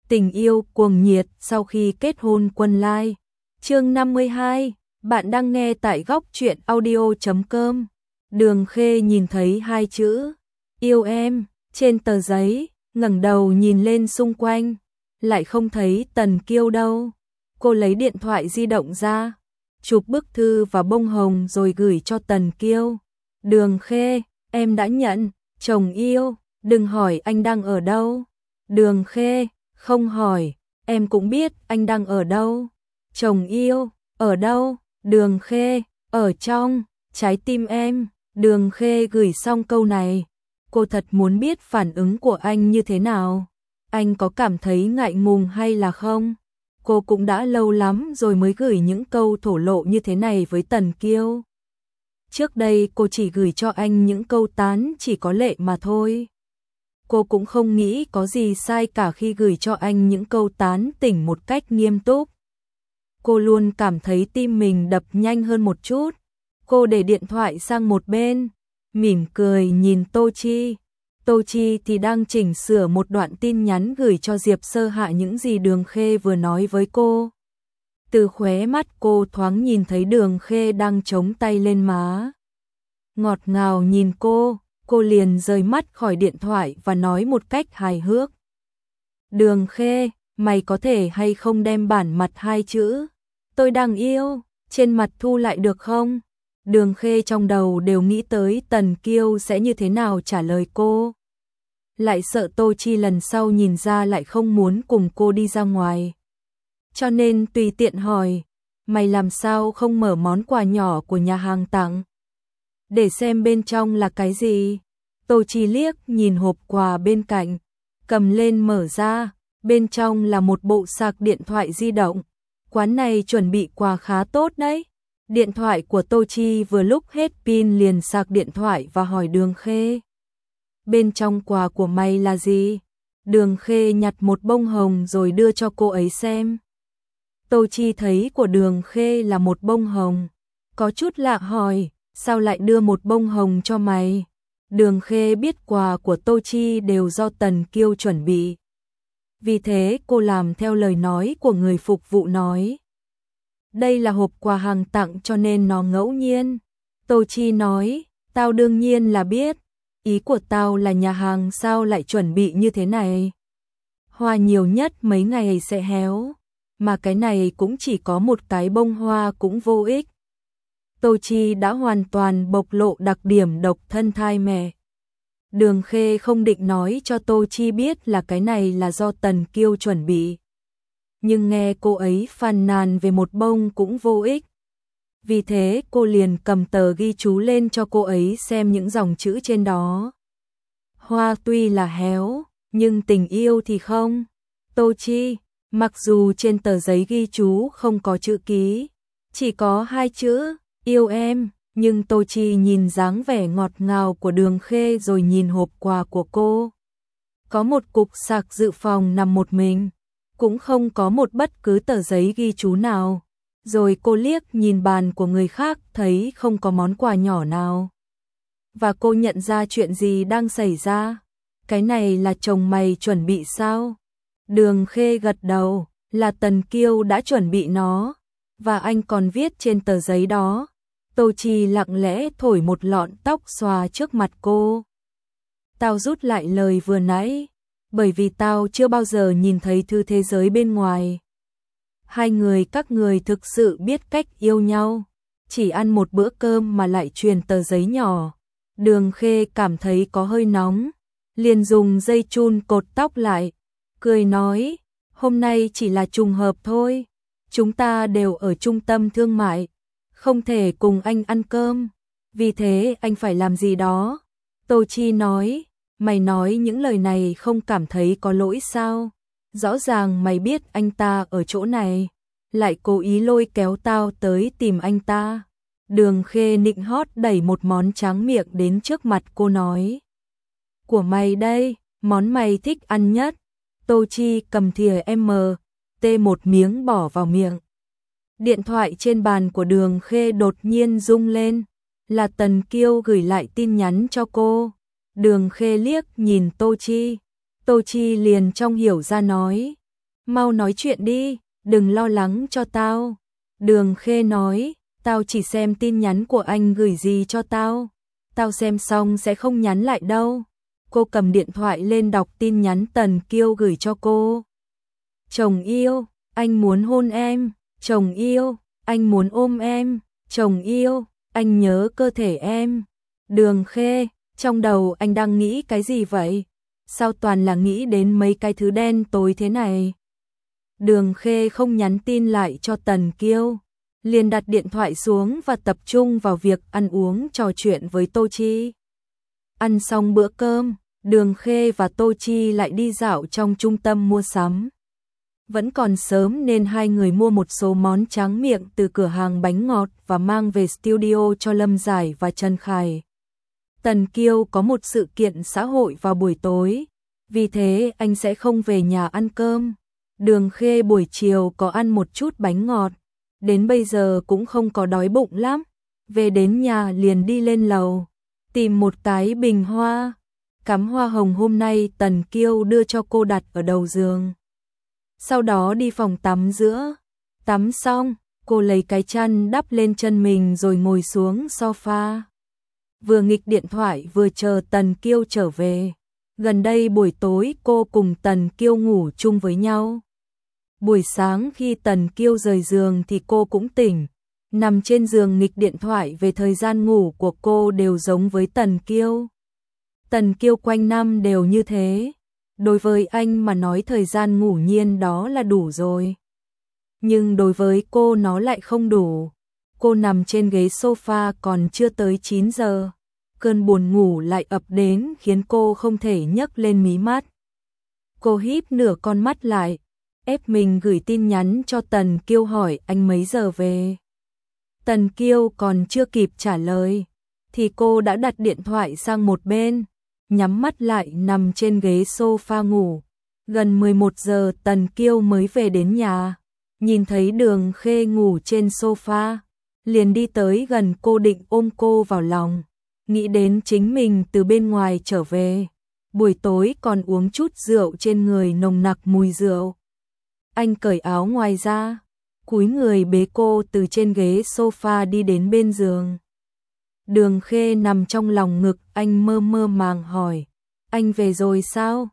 Tình yêu cuồng nhiệt sau khi kết hôn Quân Lai. Chương 52, bạn đang nghe tại góc truyện audio.com. Đường Khê nhìn thấy hai chữ yêu em trên tờ giấy, ngẩng đầu nhìn lên xung quanh, lại không thấy Tần Kiêu đâu. Cô lấy điện thoại di động ra, chụp bức thư và bông hồng rồi gửi cho Tần Kiêu. Đường Khê, em đã nhận, chồng yêu, đừng hỏi anh đang ở đâu. Đường Khê, không hỏi, em cũng biết anh đang ở đâu. Chồng yêu, ở đâu? Đường Khê, ở trong trái tim em. Đường Khê gửi xong câu này, cô thật muốn biết phản ứng của anh như thế nào. Anh có cảm thấy ngại ngùng hay là không? Cô cũng đã lâu lắm rồi mới gửi những câu thổ lộ như thế này với Tần Kiêu. Trước đây cô chỉ gửi cho anh những câu tán chỉ có lệ mà thôi. Cô cũng không nghĩ có gì sai cả khi gửi cho anh những câu tán tỉnh một cách nghiêm túc. Cô luôn cảm thấy tim mình đập nhanh hơn một chút. Cô để điện thoại sang một bên, mỉm cười nhìn Tô Chi. Tô Chi thì đang chỉnh sửa một đoạn tin nhắn gửi cho Diệp Sơ Hạ những gì Đường Khê vừa nói với cô. Từ khóe mắt cô thoáng nhìn thấy Đường Khê đang chống tay lên má. Ngọt ngào nhìn cô liền rời mắt khỏi điện thoại và nói một cách hài hước. Đường Khê, mày có thể hay không đem bản mặt hai chữ tôi đang yêu trên mặt thu lại được không? Đường Khê trong đầu đều nghĩ tới Tần Kiêu sẽ như thế nào trả lời cô. Lại sợ Tô Chi lần sau nhìn ra lại không muốn cùng cô đi ra ngoài. Cho nên tùy tiện hỏi, mày làm sao không mở món quà nhỏ của nhà hàng tặng? Để xem bên trong là cái gì. Tô Chi liếc nhìn hộp quà bên cạnh, cầm lên mở ra, bên trong là một bộ sạc điện thoại di động. Quán này chuẩn bị quà khá tốt đấy. Điện thoại của Tô Chi vừa lúc hết pin liền sạc điện thoại và hỏi Đường Khê. Bên trong quà của mày là gì? Đường Khê nhặt một bông hồng rồi đưa cho cô ấy xem. Tô Chi thấy của Đường Khê là một bông hồng, có chút lạ hỏi, sao lại đưa một bông hồng cho mày? Đường Khê biết quà của Tô Chi đều do Tần Kiêu chuẩn bị. Vì thế cô làm theo lời nói của người phục vụ nói. Đây là hộp quà hàng tặng cho nên nó ngẫu nhiên. Tô Chi nói, tao đương nhiên là biết. Ý của tao là nhà hàng sao lại chuẩn bị như thế này. Hoa nhiều nhất mấy ngày sẽ héo. Mà cái này cũng chỉ có một cái bông hoa cũng vô ích. Tô Chi đã hoàn toàn bộc lộ đặc điểm độc thân thai mẹ. Đường Khê không định nói cho Tô Chi biết là cái này là do Tần Kiêu chuẩn bị. Nhưng nghe cô ấy phàn nàn về một bông cũng vô ích. Vì thế cô liền cầm tờ ghi chú lên cho cô ấy xem những dòng chữ trên đó. Hoa tuy là héo, nhưng tình yêu thì không. Tô Chi, mặc dù trên tờ giấy ghi chú không có chữ ký, chỉ có hai chữ, yêu em. Nhưng Tô Chi nhìn dáng vẻ ngọt ngào của Đường Khê rồi nhìn hộp quà của cô. Có một cục sạc dự phòng nằm một mình, cũng không có một bất cứ tờ giấy ghi chú nào. Rồi cô liếc nhìn bàn của người khác thấy không có món quà nhỏ nào. Và cô nhận ra chuyện gì đang xảy ra. Cái này là chồng mày chuẩn bị sao? Đường Khê gật đầu, là Tần Kiêu đã chuẩn bị nó. Và anh còn viết trên tờ giấy đó. Tô Chi lặng lẽ thổi một lọn tóc xòa trước mặt cô. Tao rút lại lời vừa nãy, bởi vì tao chưa bao giờ nhìn thấy thư thế giới bên ngoài. Hai người các người thực sự biết cách yêu nhau, chỉ ăn một bữa cơm mà lại truyền tờ giấy nhỏ. Đường Khê cảm thấy có hơi nóng, liền dùng dây chun cột tóc lại, cười nói, hôm nay chỉ là trùng hợp thôi, chúng ta đều ở trung tâm thương mại, không thể cùng anh ăn cơm, vì thế anh phải làm gì đó. Tô Chi nói, mày nói những lời này không cảm thấy có lỗi sao? Rõ ràng mày biết anh ta ở chỗ này, lại cố ý lôi kéo tao tới tìm anh ta. Đường Khê nịnh hót đẩy một món tráng miệng đến trước mặt cô nói. Của mày đây, món mày thích ăn nhất. Tô Chi cầm thìa tê một miếng bỏ vào miệng. Điện thoại trên bàn của Đường Khê đột nhiên rung lên, là Tần Kiêu gửi lại tin nhắn cho cô. Đường Khê liếc nhìn Tô Chi liền trong hiểu ra nói, Mau nói chuyện đi, đừng lo lắng cho tao. Đường Khê nói, tao chỉ xem tin nhắn của anh gửi gì cho tao. Tao xem xong sẽ không nhắn lại đâu. Cô cầm điện thoại lên đọc tin nhắn Tần Kiêu gửi cho cô. Chồng yêu, anh muốn hôn em. Chồng yêu, anh muốn ôm em. Chồng yêu, anh nhớ cơ thể em. Đường Khê, trong đầu anh đang nghĩ cái gì vậy? Sao toàn là nghĩ đến mấy cái thứ đen tối thế này? Đường Khê không nhắn tin lại cho Tần Kiêu, liền đặt điện thoại xuống và tập trung vào việc ăn uống trò chuyện với Tô Chi. Ăn xong bữa cơm, Đường Khê và Tô Chi lại đi dạo trong trung tâm mua sắm. Vẫn còn sớm nên hai người mua một số món tráng miệng từ cửa hàng bánh ngọt và mang về studio cho Lâm Giải và Trần Khải. Tần Kiêu có một sự kiện xã hội vào buổi tối, vì thế anh sẽ không về nhà ăn cơm. Đường Khê buổi chiều có ăn một chút bánh ngọt, đến bây giờ cũng không có đói bụng lắm. Về đến nhà liền đi lên lầu, tìm một cái bình hoa. Cắm hoa hồng hôm nay Tần Kiêu đưa cho cô đặt ở đầu giường. Sau đó đi phòng tắm giữa. Tắm xong, cô lấy cái chăn đắp lên chân mình rồi ngồi xuống sofa. Vừa nghịch điện thoại vừa chờ Tần Kiêu trở về. Gần đây buổi tối cô cùng Tần Kiêu ngủ chung với nhau. Buổi sáng khi Tần Kiêu rời giường thì cô cũng tỉnh. Nằm trên giường nghịch điện thoại về thời gian ngủ của cô đều giống với Tần Kiêu. Tần Kiêu quanh năm đều như thế. Đối với anh mà nói thời gian ngủ nhiên đó là đủ rồi. Nhưng đối với cô nó lại không đủ. Cô nằm trên ghế sofa còn chưa tới 9 giờ. Cơn buồn ngủ lại ập đến khiến cô không thể nhấc lên mí mắt. Cô híp nửa con mắt lại, ép mình gửi tin nhắn cho Tần Kiêu hỏi anh mấy giờ về. Tần Kiêu còn chưa kịp trả lời, thì cô đã đặt điện thoại sang một bên, nhắm mắt lại nằm trên ghế sofa ngủ. Gần 11 giờ Tần Kiêu mới về đến nhà, nhìn thấy Đường Khê ngủ trên sofa, liền đi tới gần cô định ôm cô vào lòng. Nghĩ đến chính mình từ bên ngoài trở về, buổi tối còn uống chút rượu trên người nồng nặc mùi rượu. Anh cởi áo ngoài ra, cúi người bế cô từ trên ghế sofa đi đến bên giường. Đường Khê nằm trong lòng ngực anh mơ mơ màng hỏi, anh về rồi sao?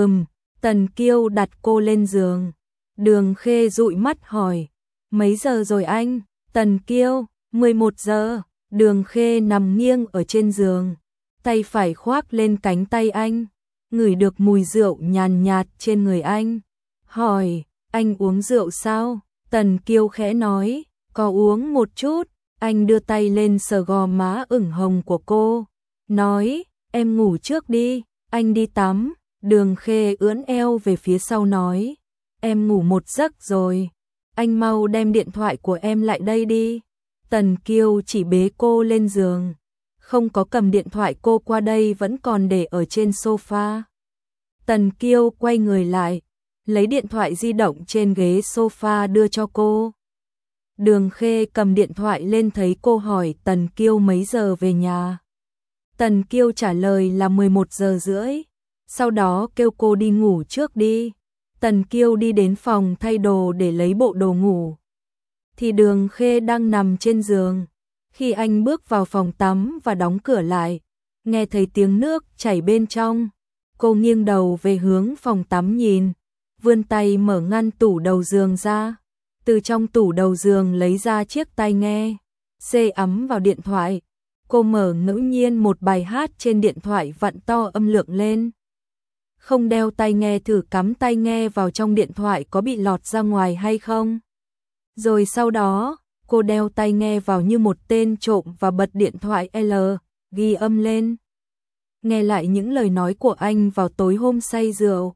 Tần Kiêu đặt cô lên giường. Đường Khê dụi mắt hỏi, mấy giờ rồi anh? Tần Kiêu, 11 giờ. Đường Khê nằm nghiêng ở trên giường, tay phải khoác lên cánh tay anh, ngửi được mùi rượu nhàn nhạt trên người anh. Hỏi, anh uống rượu sao? Tần Kiêu khẽ nói, có uống một chút. Anh đưa tay lên sờ gò má ửng hồng của cô, nói, em ngủ trước đi, anh đi tắm. Đường Khê ưỡn eo về phía sau nói, em ngủ một giấc rồi, anh mau đem điện thoại của em lại đây đi. Tần Kiêu chỉ bế cô lên giường, không có cầm điện thoại cô qua đây vẫn còn để ở trên sofa. Tần Kiêu quay người lại, lấy điện thoại di động trên ghế sofa đưa cho cô. Đường Khê cầm điện thoại lên thấy cô hỏi Tần Kiêu mấy giờ về nhà. Tần Kiêu trả lời là 11 giờ rưỡi, sau đó kêu cô đi ngủ trước đi. Tần Kiêu đi đến phòng thay đồ để lấy bộ đồ ngủ. Thì Đường Khê đang nằm trên giường. Khi anh bước vào phòng tắm và đóng cửa lại, nghe thấy tiếng nước chảy bên trong. Cô nghiêng đầu về hướng phòng tắm nhìn, vươn tay mở ngăn tủ đầu giường ra. Từ trong tủ đầu giường lấy ra chiếc tai nghe, xê ấm vào điện thoại. Cô mở ngẫu nhiên một bài hát trên điện thoại vặn to âm lượng lên. Không đeo tai nghe thử cắm tai nghe vào trong điện thoại có bị lọt ra ngoài hay không. Rồi sau đó, cô đeo tai nghe vào như một tên trộm và bật điện thoại L, ghi âm lên. Nghe lại những lời nói của anh vào tối hôm say rượu.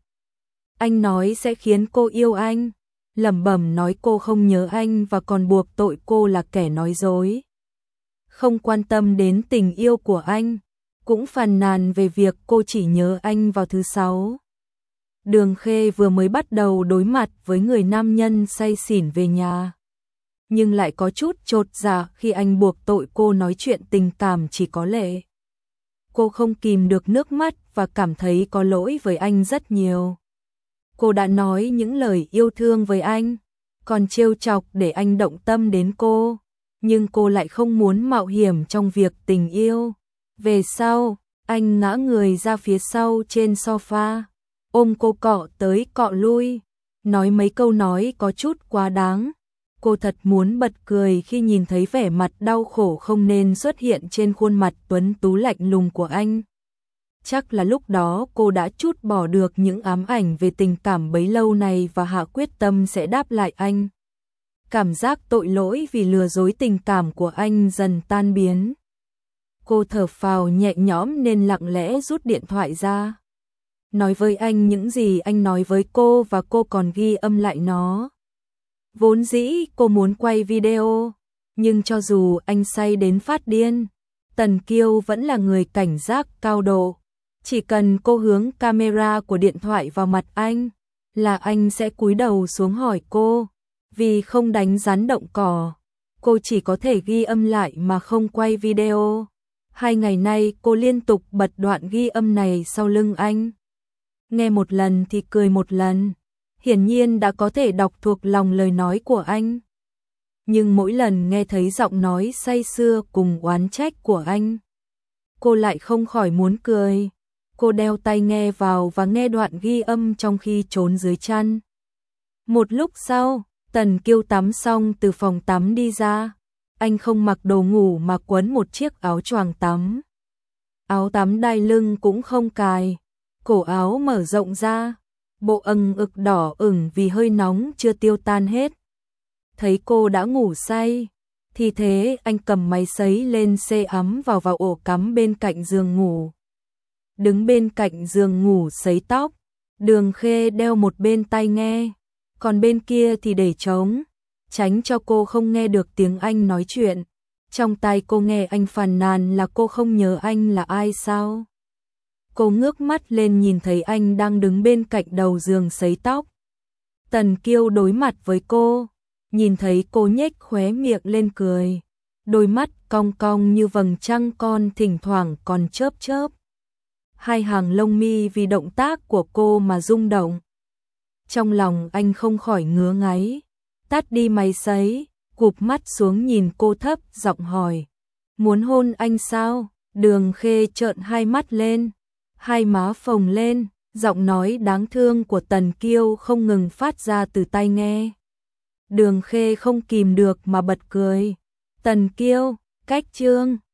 Anh nói sẽ khiến cô yêu anh, lẩm bẩm nói cô không nhớ anh và còn buộc tội cô là kẻ nói dối. Không quan tâm đến tình yêu của anh, cũng phàn nàn về việc cô chỉ nhớ anh vào thứ Sáu. Đường Khê vừa mới bắt đầu đối mặt với người nam nhân say xỉn về nhà, nhưng lại có chút chột dạ khi anh buộc tội cô nói chuyện tình cảm chỉ có lệ. Cô không kìm được nước mắt và cảm thấy có lỗi với anh rất nhiều. Cô đã nói những lời yêu thương với anh, còn trêu chọc để anh động tâm đến cô, nhưng cô lại không muốn mạo hiểm trong việc tình yêu. Về sau, anh ngã người ra phía sau trên sofa, ôm cô cọ tới cọ lui, nói mấy câu nói có chút quá đáng. Cô thật muốn bật cười khi nhìn thấy vẻ mặt đau khổ không nên xuất hiện trên khuôn mặt tuấn tú lạnh lùng của anh. Chắc là lúc đó cô đã trút bỏ được những ám ảnh về tình cảm bấy lâu này và hạ quyết tâm sẽ đáp lại anh. Cảm giác tội lỗi vì lừa dối tình cảm của anh dần tan biến. Cô thở phào nhẹ nhõm nên lặng lẽ rút điện thoại ra. Nói với anh những gì anh nói với cô và cô còn ghi âm lại nó. Vốn dĩ cô muốn quay video, nhưng cho dù anh say đến phát điên, Tần Kiêu vẫn là người cảnh giác cao độ. Chỉ cần cô hướng camera của điện thoại vào mặt anh, là anh sẽ cúi đầu xuống hỏi cô. Vì không đánh rắn động cỏ, cô chỉ có thể ghi âm lại mà không quay video. 2 ngày nay cô liên tục bật đoạn ghi âm này sau lưng anh. Nghe một lần thì cười một lần, hiển nhiên đã có thể đọc thuộc lòng lời nói của anh. Nhưng mỗi lần nghe thấy giọng nói say sưa cùng oán trách của anh, cô lại không khỏi muốn cười. Cô đeo tai nghe vào và nghe đoạn ghi âm trong khi trốn dưới chăn. Một lúc sau, Tần Kiêu tắm xong từ phòng tắm đi ra. Anh không mặc đồ ngủ mà quấn một chiếc áo choàng tắm. Áo tắm đai lưng cũng không cài, cổ áo mở rộng ra, bộ âng ực đỏ ửng vì hơi nóng chưa tiêu tan hết. Thấy cô đã ngủ say, thì thế anh cầm máy sấy lên sê ấm vào ổ cắm bên cạnh giường ngủ. Đứng bên cạnh giường ngủ sấy tóc, Đường Khê đeo một bên tai nghe, còn bên kia thì để trống, tránh cho cô không nghe được tiếng anh nói chuyện. Trong tai cô nghe anh phàn nàn là cô không nhớ anh là ai sao. Cô ngước mắt lên nhìn thấy anh đang đứng bên cạnh đầu giường sấy tóc. Tần Kiêu đối mặt với cô, nhìn thấy cô nhếch khóe miệng lên cười, đôi mắt cong cong như vầng trăng con thỉnh thoảng còn chớp chớp. Hai hàng lông mi vì động tác của cô mà rung động. Trong lòng anh không khỏi ngứa ngáy, tắt đi máy sấy, cụp mắt xuống nhìn cô thấp giọng hỏi, muốn hôn anh sao? Đường Khê trợn hai mắt lên, hai má phồng lên, giọng nói đáng thương của Tần Kiêu không ngừng phát ra từ tai nghe. Đường Khê không kìm được mà bật cười. Tần Kiêu, cách chương